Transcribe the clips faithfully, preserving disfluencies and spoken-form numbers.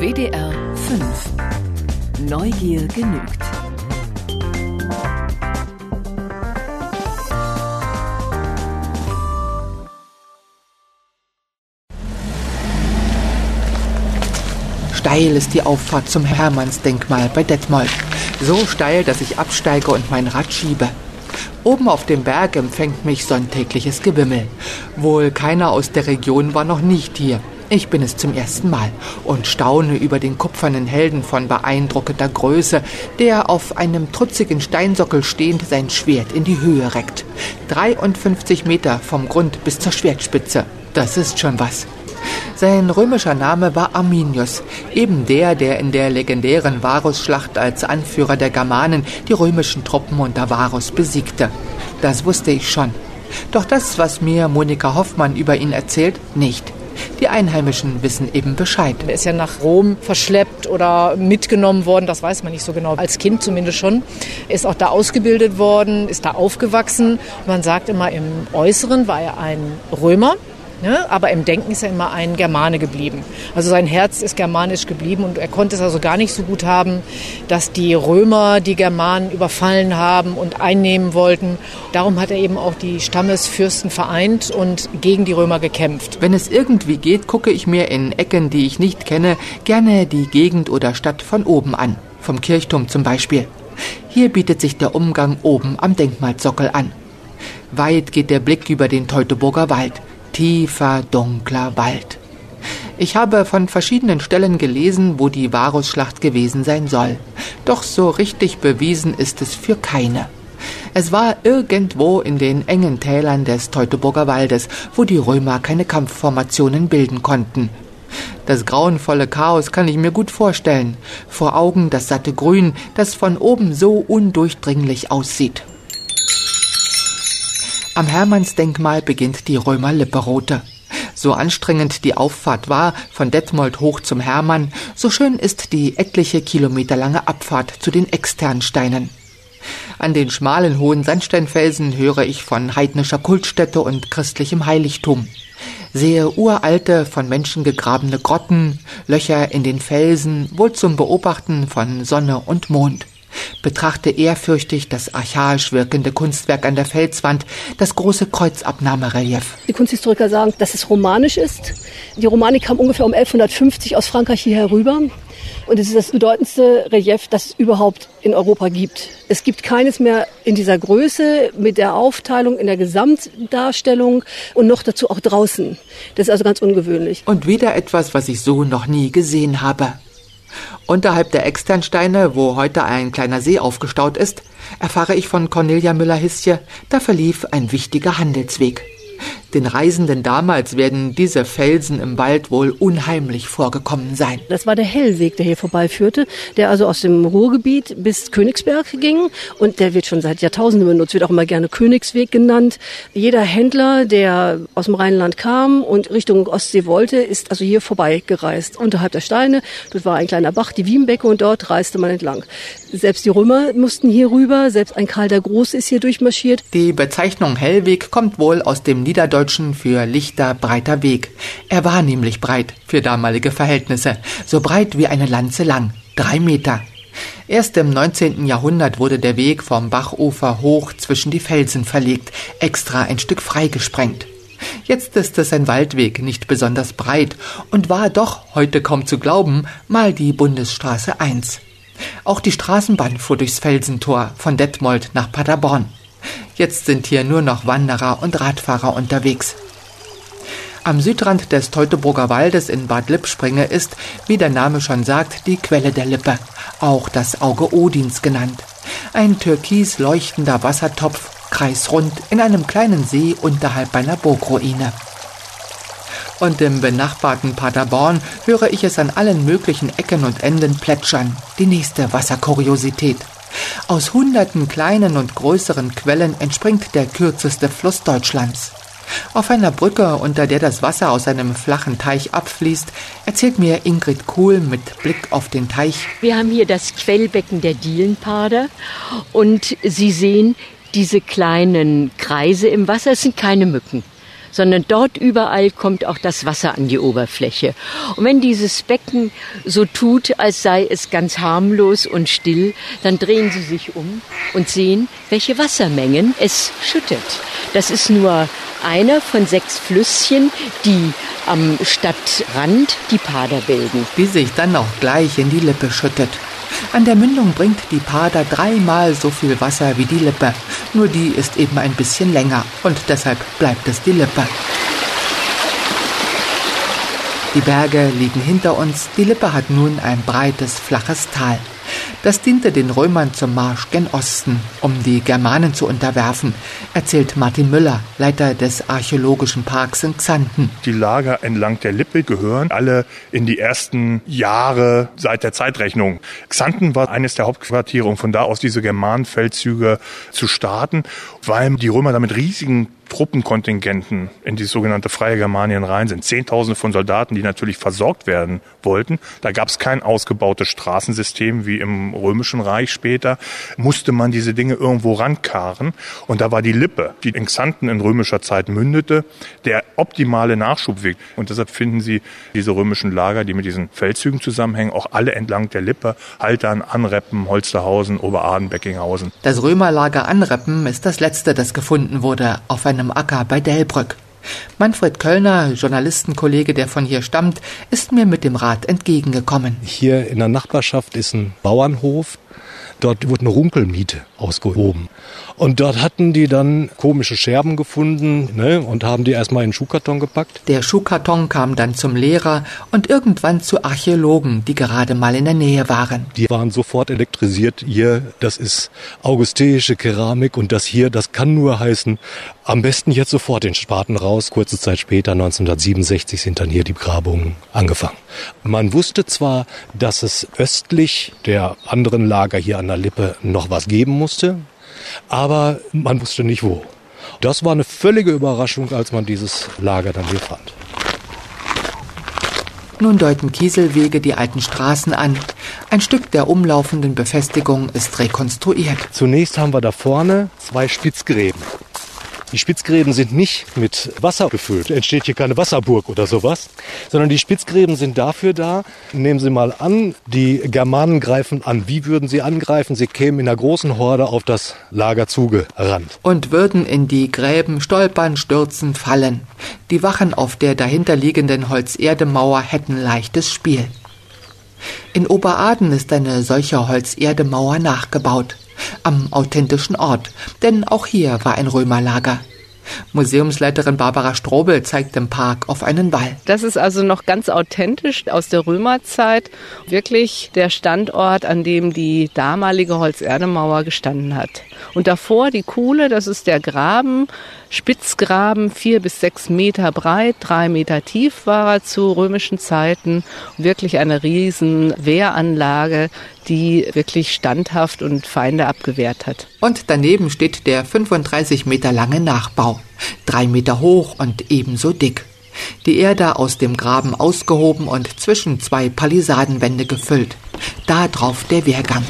W D R fünf. Neugier genügt. Steil ist die Auffahrt zum Hermannsdenkmal bei Detmold. So steil, dass ich absteige und mein Rad schiebe. Oben auf dem Berg empfängt mich sonntägliches Gewimmel. Wohl keiner aus der Region war noch nicht hier. Ich bin es zum ersten Mal und staune über den kupfernen Helden von beeindruckender Größe, der auf einem trutzigen Steinsockel stehend sein Schwert in die Höhe reckt. dreiundfünfzig Meter vom Grund bis zur Schwertspitze. Das ist schon was. Sein römischer Name war Arminius, eben der, der in der legendären Varusschlacht als Anführer der Germanen die römischen Truppen unter Varus besiegte. Das wusste ich schon. Doch das, was mir Monika Hoffmann über ihn erzählt, nicht. Die Einheimischen wissen eben Bescheid. Er ist ja nach Rom verschleppt oder mitgenommen worden, das weiß man nicht so genau. Als Kind zumindest schon. Er ist auch da ausgebildet worden, ist da aufgewachsen. Man sagt immer, im Äußeren war er ein Römer. Ne? Aber im Denken ist er immer ein Germane geblieben. Also sein Herz ist germanisch geblieben und er konnte es also gar nicht so gut haben, dass die Römer die Germanen überfallen haben und einnehmen wollten. Darum hat er eben auch die Stammesfürsten vereint und gegen die Römer gekämpft. Wenn es irgendwie geht, gucke ich mir in Ecken, die ich nicht kenne, gerne die Gegend oder Stadt von oben an. Vom Kirchturm zum Beispiel. Hier bietet sich der Umgang oben am Denkmalsockel an. Weit geht der Blick über den Teutoburger Wald. Tiefer, dunkler Wald. Ich habe von verschiedenen Stellen gelesen, wo die Varusschlacht gewesen sein soll. Doch so richtig bewiesen ist es für keine. Es war irgendwo in den engen Tälern des Teutoburger Waldes, wo die Römer keine Kampfformationen bilden konnten. Das grauenvolle Chaos kann ich mir gut vorstellen. Vor Augen das satte Grün, das von oben so undurchdringlich aussieht. Am Hermannsdenkmal beginnt die Römerlipperoute. So anstrengend die Auffahrt war, von Detmold hoch zum Hermann, so schön ist die etliche Kilometer lange Abfahrt zu den Externsteinen. An den schmalen hohen Sandsteinfelsen höre ich von heidnischer Kultstätte und christlichem Heiligtum. Sehe uralte, von Menschen gegrabene Grotten, Löcher in den Felsen, wohl zum Beobachten von Sonne und Mond. Betrachte ehrfürchtig das archaisch wirkende Kunstwerk an der Felswand, das große Kreuzabnahmerelief. Die Kunsthistoriker sagen, dass es romanisch ist. Die Romanik kam ungefähr um elfhundertfünfzig aus Frankreich hierher rüber. Und es ist das bedeutendste Relief, das es überhaupt in Europa gibt. Es gibt keines mehr in dieser Größe, mit der Aufteilung, in der Gesamtdarstellung und noch dazu auch draußen. Das ist also ganz ungewöhnlich. Und wieder etwas, was ich so noch nie gesehen habe. Unterhalb der Externsteine, wo heute ein kleiner See aufgestaut ist, erfahre ich von Cornelia Müller-Hisje, da verlief ein wichtiger Handelsweg. Den Reisenden damals werden diese Felsen im Wald wohl unheimlich vorgekommen sein. Das war der Hellweg, der hier vorbeiführte, der also aus dem Ruhrgebiet bis Königsberg ging. Und der wird schon seit Jahrtausenden benutzt, wird auch immer gerne Königsweg genannt. Jeder Händler, der aus dem Rheinland kam und Richtung Ostsee wollte, ist also hier vorbeigereist. Unterhalb der Steine, dort war ein kleiner Bach, die Wienbecke, und dort reiste man entlang. Selbst die Römer mussten hier rüber, selbst ein Karl der Große ist hier durchmarschiert. Die Bezeichnung Hellweg kommt wohl aus dem Niederdeutschen für lichter, breiter Weg. Er war nämlich breit für damalige Verhältnisse, so breit wie eine Lanze lang, drei Meter. Erst im neunzehnten Jahrhundert wurde der Weg vom Bachufer hoch zwischen die Felsen verlegt, extra ein Stück freigesprengt. Jetzt ist es ein Waldweg, nicht besonders breit, und war doch, heute kaum zu glauben, mal die Bundesstraße eins. Auch die Straßenbahn fuhr durchs Felsentor von Detmold nach Paderborn. Jetzt sind hier nur noch Wanderer und Radfahrer unterwegs. Am Südrand des Teutoburger Waldes in Bad Lippspringe ist, wie der Name schon sagt, die Quelle der Lippe, auch das Auge Odins genannt. Ein türkis leuchtender Wassertopf, kreisrund, in einem kleinen See unterhalb einer Burgruine. Und im benachbarten Paderborn höre ich es an allen möglichen Ecken und Enden plätschern, die nächste Wasserkuriosität. Aus hunderten kleinen und größeren Quellen entspringt der kürzeste Fluss Deutschlands. Auf einer Brücke, unter der das Wasser aus einem flachen Teich abfließt, erzählt mir Ingrid Kuhl mit Blick auf den Teich: Wir haben hier das Quellbecken der Dielenpader und Sie sehen diese kleinen Kreise im Wasser. Es sind keine Mücken, sondern dort überall kommt auch das Wasser an die Oberfläche. Und wenn dieses Becken so tut, als sei es ganz harmlos und still, dann drehen Sie sich um und sehen, welche Wassermengen es schüttet. Das ist nur einer von sechs Flüsschen, die am Stadtrand die Pader bilden. Die sich dann auch gleich in die Lippe schüttet. An der Mündung bringt die Pader dreimal so viel Wasser wie die Lippe. Nur die ist eben ein bisschen länger und deshalb bleibt es die Lippe. Die Berge liegen hinter uns, die Lippe hat nun ein breites, flaches Tal. Das diente den Römern zum Marsch gen Osten, um die Germanen zu unterwerfen, erzählt Martin Müller, Leiter des Archäologischen Parks in Xanten. Die Lager entlang der Lippe gehören alle in die ersten Jahre seit der Zeitrechnung. Xanten war eines der Hauptquartiere, um von da aus diese Germanenfeldzüge zu starten, weil die Römer damit riesigen Truppenkontingenten in die sogenannte Freie Germanien rein sind. Zehntausende von Soldaten, die natürlich versorgt werden wollten. Da gab es kein ausgebautes Straßensystem wie im Römischen Reich später. Musste man diese Dinge irgendwo rankarren. Und da war die Lippe, die in Xanten in römischer Zeit mündete, der optimale Nachschubweg. Und deshalb finden Sie diese römischen Lager, die mit diesen Feldzügen zusammenhängen, auch alle entlang der Lippe. Haltern, Anreppen, Holsterhausen, Oberaden, Beckinghausen. Das Römerlager Anreppen ist das letzte, das gefunden wurde auf einem Acker bei Delbrück. Manfred Köllner, Journalistenkollege, der von hier stammt, ist mir mit dem Rat entgegengekommen. Hier in der Nachbarschaft ist ein Bauernhof. Dort wurde eine Runkelmiete ausgehoben. Und dort hatten die dann komische Scherben gefunden, ne, und haben die erstmal in den Schuhkarton gepackt. Der Schuhkarton kam dann zum Lehrer und irgendwann zu Archäologen, die gerade mal in der Nähe waren. Die waren sofort elektrisiert. Hier, das ist augusteische Keramik und das hier, das kann nur heißen, am besten jetzt sofort den Spaten raus. Kurze Zeit später, neunzehnhundertsiebenundsechzig, sind dann hier die Grabungen angefangen. Man wusste zwar, dass es östlich der anderen Lager hier an der Lippe noch was geben musste, aber man wusste nicht wo. Das war eine völlige Überraschung, als man dieses Lager dann hier fand. Nun deuten Kieselwege die alten Straßen an. Ein Stück der umlaufenden Befestigung ist rekonstruiert. Zunächst haben wir da vorne zwei Spitzgräben. Die Spitzgräben sind nicht mit Wasser gefüllt, entsteht hier keine Wasserburg oder sowas, sondern die Spitzgräben sind dafür da, nehmen Sie mal an, die Germanen greifen an. Wie würden sie angreifen? Sie kämen in einer großen Horde auf das Lager zugerannt. Und würden in die Gräben stolpern, stürzen, fallen. Die Wachen auf der dahinterliegenden Holzerdemauer hätten leichtes Spiel. In Oberaden ist eine solche Holzerdemauer nachgebaut. Am authentischen Ort, denn auch hier war ein Römerlager. Museumsleiterin Barbara Strobel zeigt im Park auf einen Wall. Das ist also noch ganz authentisch aus der Römerzeit. Wirklich der Standort, an dem die damalige Holzerdemauer gestanden hat. Und davor die Kuhle, das ist der Graben, Spitzgraben, vier bis sechs Meter breit, drei Meter tief war er zu römischen Zeiten. Wirklich eine riesen Wehranlage, die wirklich standhaft und Feinde abgewehrt hat. Und daneben steht der fünfunddreißig Meter lange Nachbau, drei Meter hoch und ebenso dick. Die Erde aus dem Graben ausgehoben und zwischen zwei Palisadenwände gefüllt. Da drauf der Wehrgang.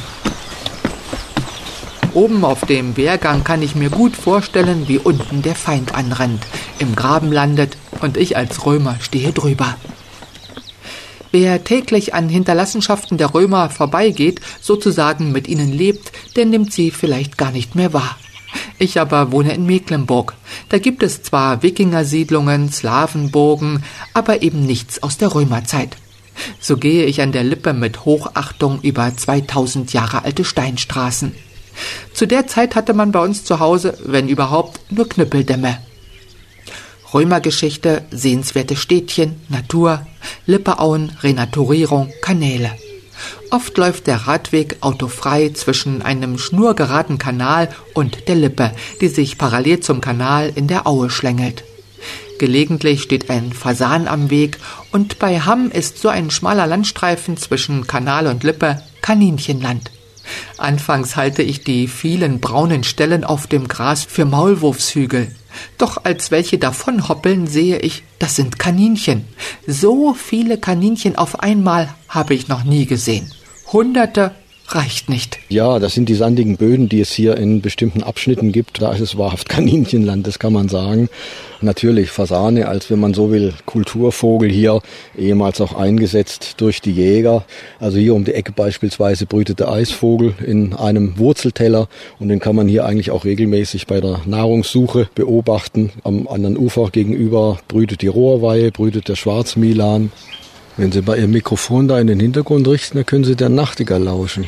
Oben auf dem Wehrgang kann ich mir gut vorstellen, wie unten der Feind anrennt, im Graben landet und ich als Römer stehe drüber. Wer täglich an Hinterlassenschaften der Römer vorbeigeht, sozusagen mit ihnen lebt, der nimmt sie vielleicht gar nicht mehr wahr. Ich aber wohne in Mecklenburg. Da gibt es zwar Wikingersiedlungen, Slawenburgen, aber eben nichts aus der Römerzeit. So gehe ich an der Lippe mit Hochachtung über zweitausend Jahre alte Steinstraßen. Zu der Zeit hatte man bei uns zu Hause, wenn überhaupt, nur Knüppeldämme. Römergeschichte, sehenswerte Städtchen, Natur, Lippeauen, Renaturierung, Kanäle. Oft läuft der Radweg autofrei zwischen einem schnurgeraden Kanal und der Lippe, die sich parallel zum Kanal in der Aue schlängelt. Gelegentlich steht ein Fasan am Weg und bei Hamm ist so ein schmaler Landstreifen zwischen Kanal und Lippe Kaninchenland. Anfangs halte ich die vielen braunen Stellen auf dem Gras für Maulwurfshügel. Doch als welche davonhoppeln, sehe ich, das sind Kaninchen. So viele Kaninchen auf einmal habe ich noch nie gesehen. Hunderte reicht nicht. Ja, das sind die sandigen Böden, die es hier in bestimmten Abschnitten gibt. Da ist es wahrhaft Kaninchenland, das kann man sagen. Natürlich Fasane, als wenn man so will, Kulturvogel hier, ehemals auch eingesetzt durch die Jäger. Also hier um die Ecke beispielsweise brütet der Eisvogel in einem Wurzelteller und den kann man hier eigentlich auch regelmäßig bei der Nahrungssuche beobachten. Am anderen Ufer gegenüber brütet die Rohrweihe, brütet der Schwarzmilan. Wenn Sie bei Ihrem Mikrofon da in den Hintergrund richten, dann können Sie der Nachtigall lauschen.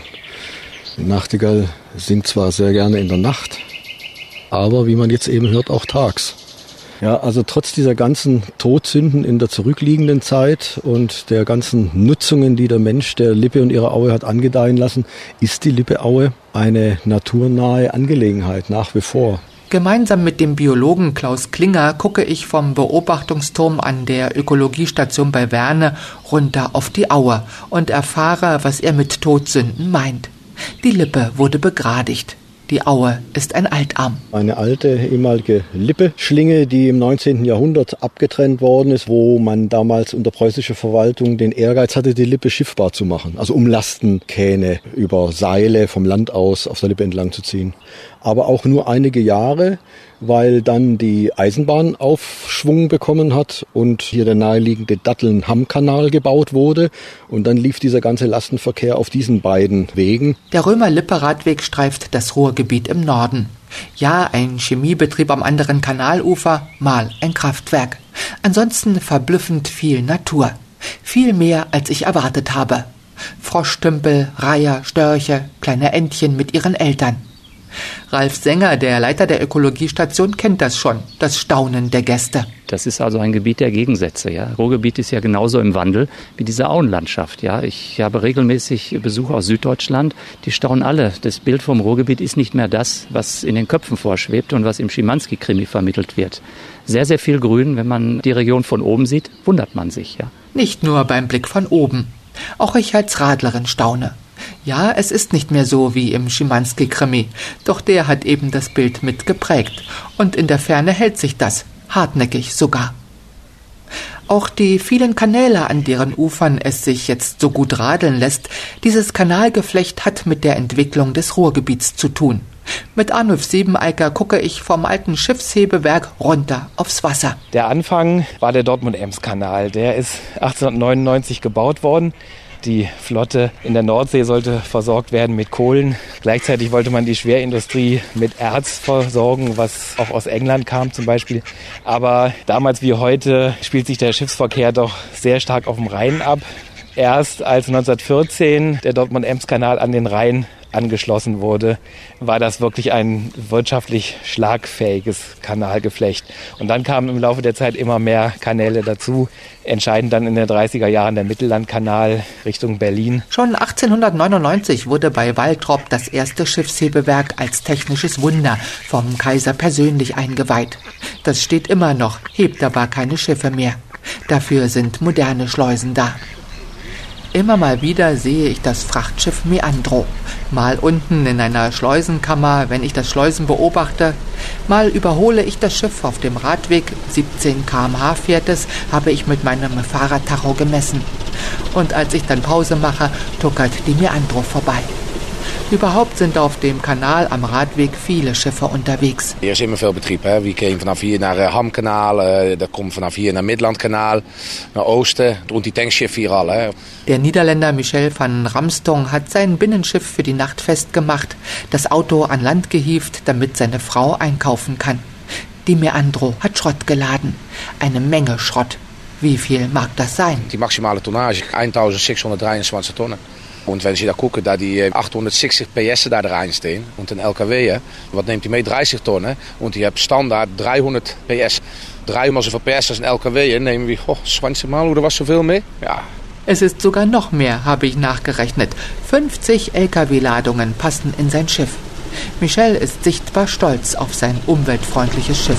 Die Nachtigall singt zwar sehr gerne in der Nacht, aber wie man jetzt eben hört, auch tags. Ja, also trotz dieser ganzen Todsünden in der zurückliegenden Zeit und der ganzen Nutzungen, die der Mensch der Lippe und ihrer Aue hat angedeihen lassen, ist die Lippe-Aue eine naturnahe Angelegenheit nach wie vor. Gemeinsam mit dem Biologen Klaus Klinger gucke ich vom Beobachtungsturm an der Ökologiestation bei Werne runter auf die Aue und erfahre, was er mit Todsünden meint. Die Lippe wurde begradigt. Die Aue ist ein Altarm. Eine alte ehemalige Lippe-Schlinge, die im neunzehnten Jahrhundert abgetrennt worden ist, wo man damals unter preußischer Verwaltung den Ehrgeiz hatte, die Lippe schiffbar zu machen. Also um Lastenkähne über Seile vom Land aus auf der Lippe entlang zu ziehen. Aber auch nur einige Jahre, weil dann die Eisenbahn Aufschwung bekommen hat und hier der naheliegende Datteln-Hamm-Kanal gebaut wurde. Und dann lief dieser ganze Lastenverkehr auf diesen beiden Wegen. Der Römer-Lippe-Radweg streift das Ruhrgebiet im Norden. Ja, ein Chemiebetrieb am anderen Kanalufer, mal ein Kraftwerk. Ansonsten verblüffend viel Natur. Viel mehr, als ich erwartet habe. Froschstümpel, Reiher, Störche, kleine Entchen mit ihren Eltern. Ralf Sänger, der Leiter der Ökologiestation, kennt das schon, das Staunen der Gäste. Das ist also ein Gebiet der Gegensätze. Ja. Ruhrgebiet ist ja genauso im Wandel wie diese Auenlandschaft. Ja. Ich habe regelmäßig Besuch aus Süddeutschland. Die staunen alle. Das Bild vom Ruhrgebiet ist nicht mehr das, was in den Köpfen vorschwebt und was im Schimanski-Krimi vermittelt wird. Sehr, sehr viel Grün. Wenn man die Region von oben sieht, wundert man sich. Ja. Nicht nur beim Blick von oben. Auch ich als Radlerin staune. Ja, es ist nicht mehr so wie im Schimanski-Krimi, doch der hat eben das Bild mitgeprägt. Und in der Ferne hält sich das, hartnäckig sogar. Auch die vielen Kanäle, an deren Ufern es sich jetzt so gut radeln lässt, dieses Kanalgeflecht hat mit der Entwicklung des Ruhrgebiets zu tun. Mit Arnulf Siebeneicker gucke ich vom alten Schiffshebewerk runter aufs Wasser. Der Anfang war der Dortmund-Ems-Kanal. Der ist achtzehnhundertneunundneunzig gebaut worden. Die Flotte in der Nordsee sollte versorgt werden mit Kohlen. Gleichzeitig wollte man die Schwerindustrie mit Erz versorgen, was auch aus England kam zum Beispiel. Aber damals wie heute spielt sich der Schiffsverkehr doch sehr stark auf dem Rhein ab. Erst als neunzehnhundertvierzehn der Dortmund-Ems-Kanal an den Rhein angeschlossen wurde, war das wirklich ein wirtschaftlich schlagfähiges Kanalgeflecht. Und dann kamen im Laufe der Zeit immer mehr Kanäle dazu. Entscheidend dann in den dreißiger Jahren der Mittellandkanal Richtung Berlin. Schon achtzehnhundertneunundneunzig wurde bei Waltrop das erste Schiffshebewerk als technisches Wunder vom Kaiser persönlich eingeweiht. Das steht immer noch, hebt aber keine Schiffe mehr. Dafür sind moderne Schleusen da. Immer mal wieder sehe ich das Frachtschiff Meandro. Mal unten in einer Schleusenkammer, wenn ich das Schleusen beobachte. Mal überhole ich das Schiff auf dem Radweg. siebzehn Kilometer pro Stunde fährt es, habe ich mit meinem Fahrradtacho gemessen. Und als ich dann Pause mache, tuckert die Meandro vorbei. Überhaupt sind auf dem Kanal am Radweg viele Schiffe unterwegs. Hier ist immer veel Betrieb. Hè. Wir gehen vanaf hier naar Hammkanaal, äh, da kommt vanaf hier naar Midlandkanaal, naar Oosten und die Tankschiffe hier alle. Der Niederländer Michel van Ramstong hat sein Binnenschiff für die Nacht festgemacht, das Auto an Land gehievt, damit seine Frau einkaufen kann. Die Meandro hat Schrott geladen. Eine Menge Schrott. Wie viel mag das sein? Die maximale Tonnage, eintausendsechshondertdreiundzwanzig Tonnen. Und wenn Sie da gucken, da die achthundertzwanzig P S da reinstehen und ein L K W, was nimmt die mee? dreißig Tonnen und die haben Standard dreihundert P S. Dreimal so viel P S als ein L K W, nehmen wir, oh, zwanzig Mal oder was zoveel mehr? Ja. Es ist sogar noch mehr, habe ich nachgerechnet. fünfzig L K W-Ladungen passen in sein Schiff. Michel ist sichtbar stolz auf sein umweltfreundliches Schiff.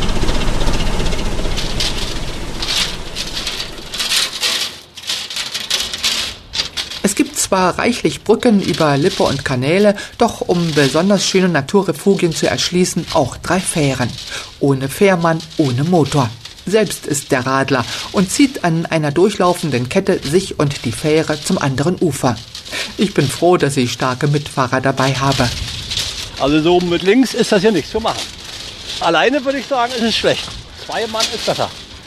Es gibt zwar reichlich Brücken über Lippe und Kanäle, doch um besonders schöne Naturrefugien zu erschließen, auch drei Fähren. Ohne Fährmann, ohne Motor. Selbst ist der Radler und zieht an einer durchlaufenden Kette sich und die Fähre zum anderen Ufer. Ich bin froh, dass ich starke Mitfahrer dabei habe. Also so mit links ist das hier nicht zu machen. Alleine würde ich sagen, ist es schlecht. Zwei Mann ist besser.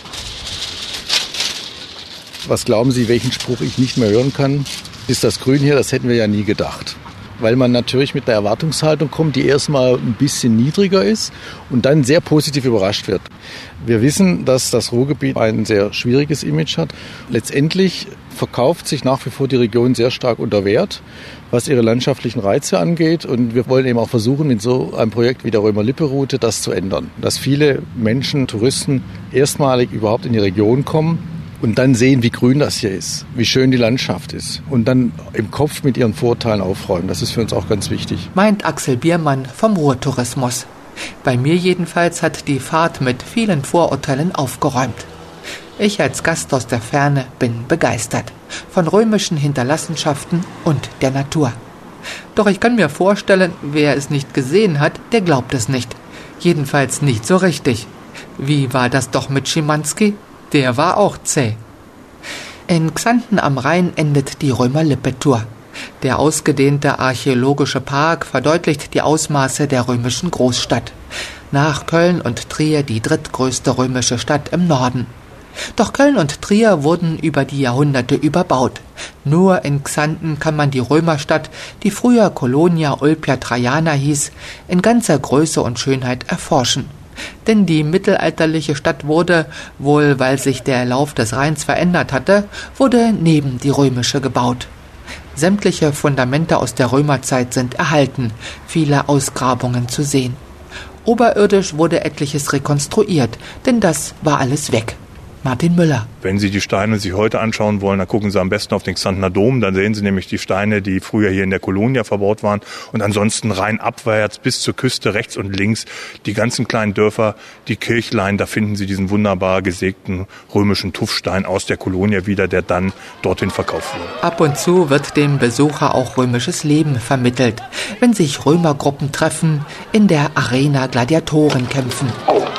Was glauben Sie, welchen Spruch ich nicht mehr hören kann? Ist das Grün hier, das hätten wir ja nie gedacht. Weil man natürlich mit einer Erwartungshaltung kommt, die erstmal ein bisschen niedriger ist und dann sehr positiv überrascht wird. Wir wissen, dass das Ruhrgebiet ein sehr schwieriges Image hat. Letztendlich verkauft sich nach wie vor die Region sehr stark unter Wert, was ihre landschaftlichen Reize angeht. Und wir wollen eben auch versuchen, mit so einem Projekt wie der Römer-Lippe-Route das zu ändern. Dass viele Menschen, Touristen erstmalig überhaupt in die Region kommen und dann sehen, wie grün das hier ist, wie schön die Landschaft ist und dann im Kopf mit ihren Vorteilen aufräumen. Das ist für uns auch ganz wichtig. Meint Axel Biermann vom Ruhrtourismus. Bei mir jedenfalls hat die Fahrt mit vielen Vorurteilen aufgeräumt. Ich als Gast aus der Ferne bin begeistert von römischen Hinterlassenschaften und der Natur. Doch ich kann mir vorstellen, wer es nicht gesehen hat, der glaubt es nicht. Jedenfalls nicht so richtig. Wie war das doch mit Schimanski? Der war auch zäh. In Xanten am Rhein endet die Römer-Lippe-Tour. Der ausgedehnte archäologische Park verdeutlicht die Ausmaße der römischen Großstadt. Nach Köln und Trier die drittgrößte römische Stadt im Norden. Doch Köln und Trier wurden über die Jahrhunderte überbaut. Nur in Xanten kann man die Römerstadt, die früher Colonia Ulpia Traiana hieß, in ganzer Größe und Schönheit erforschen. Denn die mittelalterliche Stadt wurde, wohl weil sich der Lauf des Rheins verändert hatte, wurde neben die römische gebaut. Sämtliche Fundamente aus der Römerzeit sind erhalten, viele Ausgrabungen zu sehen. Oberirdisch wurde etliches rekonstruiert, denn das war alles weg. Martin Müller. Wenn Sie die Steine sich heute anschauen wollen, dann gucken Sie am besten auf den Xantener Dom. Dann sehen Sie nämlich die Steine, die früher hier in der Colonia verbaut waren. Und ansonsten rein abwärts bis zur Küste, rechts und links, die ganzen kleinen Dörfer, die Kirchlein, da finden Sie diesen wunderbar gesägten römischen Tuffstein aus der Colonia wieder, der dann dorthin verkauft wurde. Ab und zu wird dem Besucher auch römisches Leben vermittelt, wenn sich Römergruppen treffen, in der Arena Gladiatoren kämpfen.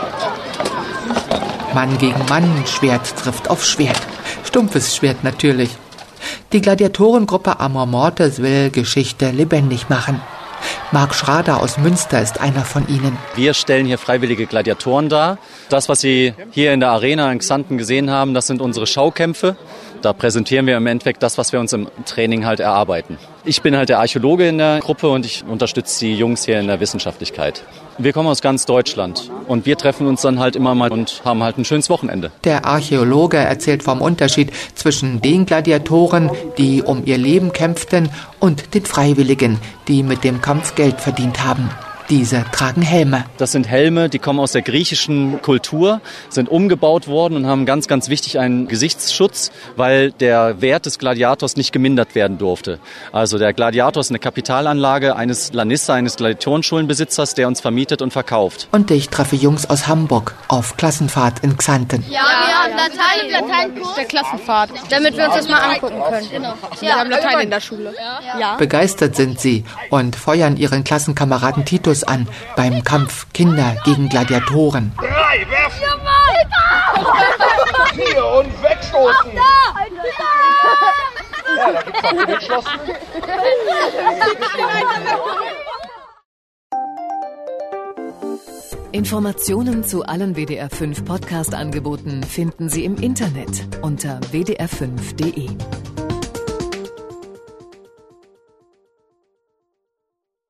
Mann gegen Mann, Schwert trifft auf Schwert. Stumpfes Schwert natürlich. Die Gladiatorengruppe Amor Mortis will Geschichte lebendig machen. Marc Schrader aus Münster ist einer von ihnen. Wir stellen hier freiwillige Gladiatoren dar. Das, was Sie hier in der Arena in Xanten gesehen haben, das sind unsere Schaukämpfe. Da präsentieren wir im Endeffekt das, was wir uns im Training halt erarbeiten. Ich bin halt der Archäologe in der Gruppe und ich unterstütze die Jungs hier in der Wissenschaftlichkeit. Wir kommen aus ganz Deutschland und wir treffen uns dann halt immer mal und haben halt ein schönes Wochenende. Der Archäologe erzählt vom Unterschied zwischen den Gladiatoren, die um ihr Leben kämpften, und den Freiwilligen, die mit dem Kampf Geld verdient haben. Diese tragen Helme. Das sind Helme, die kommen aus der griechischen Kultur, sind umgebaut worden und haben ganz, ganz wichtig einen Gesichtsschutz, weil der Wert des Gladiators nicht gemindert werden durfte. Also der Gladiator ist eine Kapitalanlage eines Lanissa, eines Gladiatorenschulenbesitzers, der uns vermietet und verkauft. Und ich treffe Jungs aus Hamburg auf Klassenfahrt in Xanten. Ja, wir haben Latein im Lateinkurs. Der Klassenfahrt, damit wir uns das mal angucken können. Genau. Wir haben Latein in der Schule. Ja. Begeistert sind sie und feuern ihren Klassenkameraden Titus an beim Kampf Kinder gegen Gladiatoren. Drei, werfen! Hier und wegstoßen! Ja, da gibt's auch Wegschlossen. Informationen zu allen W D R fünf Podcast-Angeboten finden Sie im Internet unter w d r fünf punkt d e.